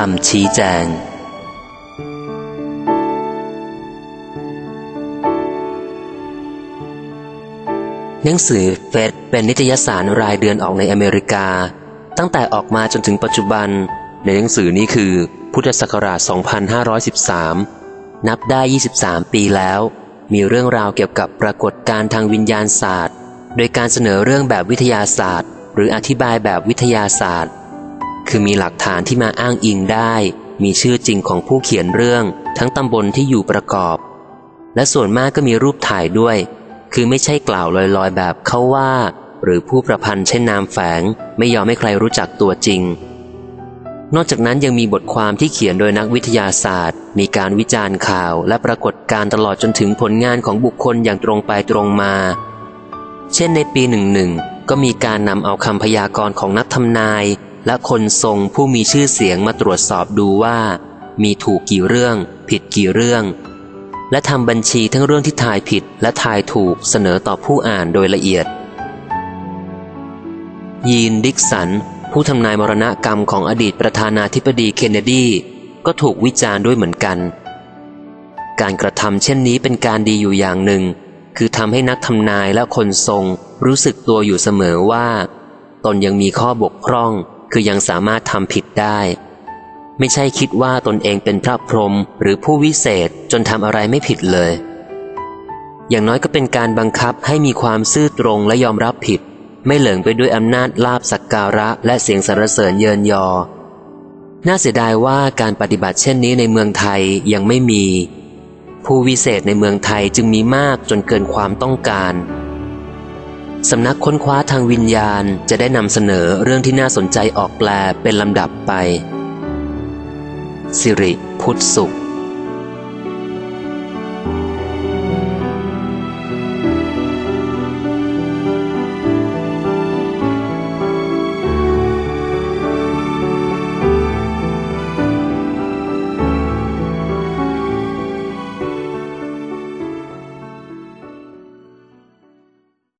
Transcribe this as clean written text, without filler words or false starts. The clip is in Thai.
ำชี้แจงหนังสือเฟสเป็นนิตยสารรายเดือนออกในอเมริกาตั้งแต่ออกมาจนถึงปัจจุบันในหนังสือนี้คือพุทธศักราช 2513 นับได้ 23 ปีแล้วมีเรื่องราวเกี่ยวกับปรากฏการณ์ทางวิญญาณศาสตร์โดยการเสนอเรื่องแบบวิทยาศาสตร์หรืออธิบายแบบวิทยาศาสตร์คือมีหลักฐานที่มาอ้างอิงได้มีชื่อจริงของผู้เขียนเรื่องทั้งตำบลที่อยู่ประกอบและส่วนมากก็มีรูปถ่ายด้วยคือไม่ใช่กล่าวลอยๆแบบเขาว่าหรือผู้ประพันธ์เช่นนามแฝงไม่ยอมให้ใครรู้จักตัวจริงนอกจากนั้นยังมีบทความที่เขียนโดยนักวิทยาศาสตร์มีการวิจารณ์ข่าวและปรากฏการณ์ตลอดจนถึงผลงานของบุคคลอย่างตรงไปตรงมาเช่นในปี11ก็มีการนำเอาคำพยากรณ์ของนักทำนายและคนทรงผู้มีชื่อเสียงมาตรวจสอบดูว่ามีถูกกี่เรื่องผิดกี่เรื่องและทำบัญชีทั้งเรื่องที่ทายผิดและทายถูกเสนอต่อผู้อ่านโดยละเอียดยีน ดิกสันผู้ทำนายมรณกรรมของอดีตประธานาธิบดีเคนเนดีก็ถูกวิจารณ์ด้วยเหมือนกันการกระทำเช่นนี้เป็นการดีอยู่อย่างหนึ่งคือทำให้นักทำนายและคนทรงรู้สึกตัวอยู่เสมอว่าตนยังมีข้อบกพร่องคือยังสามารถทำผิดได้ไม่ใช่คิดว่าตนเองเป็นพระพรหมหรือผู้วิเศษจนทำอะไรไม่ผิดเลยอย่างน้อยก็เป็นการบังคับให้มีความซื่อตรงและยอมรับผิดไม่เหลิงไปด้วยอำนาจลาภสักการะและเสียงสรรเสริญเยินยอน่าเสียดายว่าการปฏิบัติเช่นนี้ในเมืองไทยยังไม่มีผู้วิเศษในเมืองไทยจึงมีมากจนเกินความต้องการสำนักค้นคว้าทางวิญญาณจะได้นำเสนอเรื่องที่น่าสนใจออกแปลเป็นลำดับไปสิริพุทธสุข